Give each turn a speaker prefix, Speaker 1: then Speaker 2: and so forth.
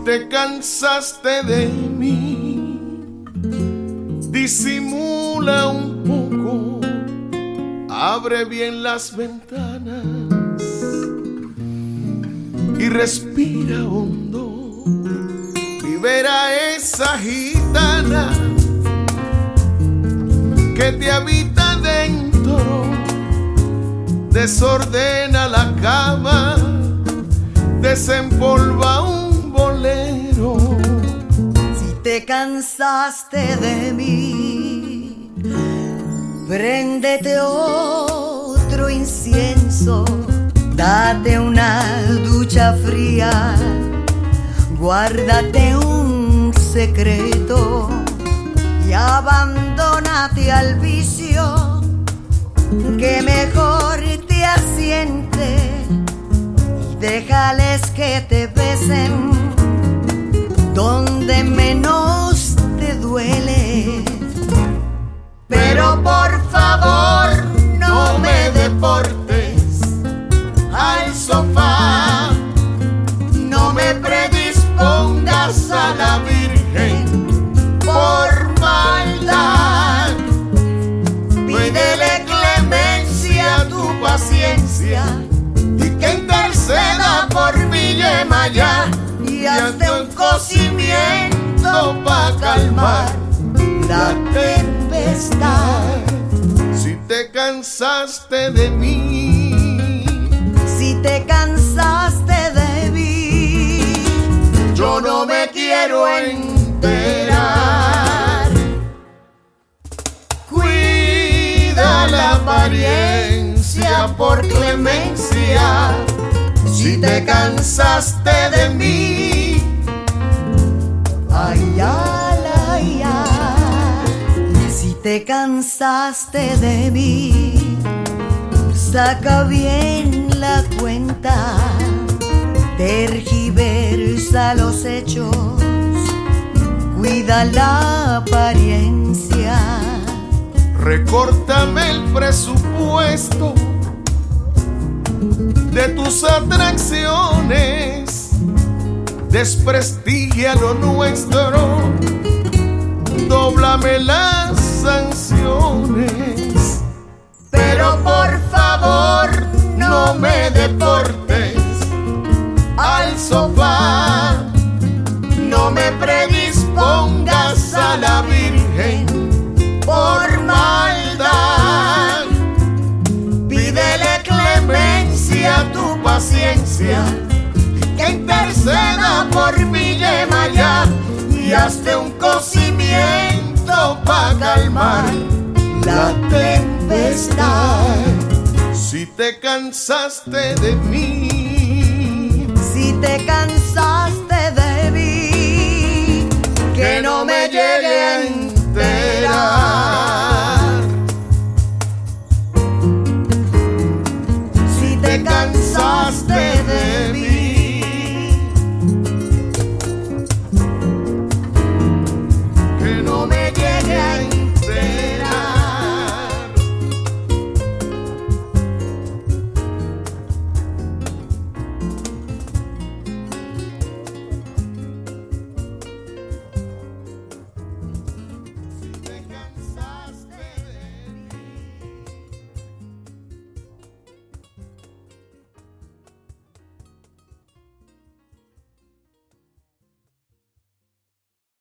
Speaker 1: te cansaste de mí, disimula un poco, abre bien las ventanas y respira hondo, libera esa gitana que te habita dentro, desordena la cama, desempolva un bolero.
Speaker 2: Si te cansaste de mí, préndete otro incienso, date una ducha fría, guárdate un secreto y abandónate al vicio que mejor te asiente, y déjales que te besen donde menos te duele. Pero por favor no me deportes al sofá, no me predispongas a la Virgen por maldad. Pídele clemencia a tu paciencia y que interceda por Villamaya, y hazte un cocimiento pa' calmar la tempestad.
Speaker 1: Si te cansaste de mí,
Speaker 2: si te cansaste de mí, yo no me quiero enterar. Cuida la apariencia por clemencia. Si te cansaste de mí, ay, ay, ay, ay. Si te cansaste de mí, saca bien la cuenta, tergiversa los hechos, cuida la apariencia.
Speaker 1: recórtame el presupuesto de tus atracciones, desprestigia lo nuestro, dóblame las sanciones.
Speaker 2: Pero por favor no me deportes al sofá, no me predispongas a la Virgen por maldad. Pídele clemencia a tu paciencia y que interceda por Villamaya, y hazte un cocimiento pa' calmar la tempestad.
Speaker 1: Si te cansaste de mí,
Speaker 2: si te cansaste de mí, que no me llegue a enterar. Si te cansaste de mí,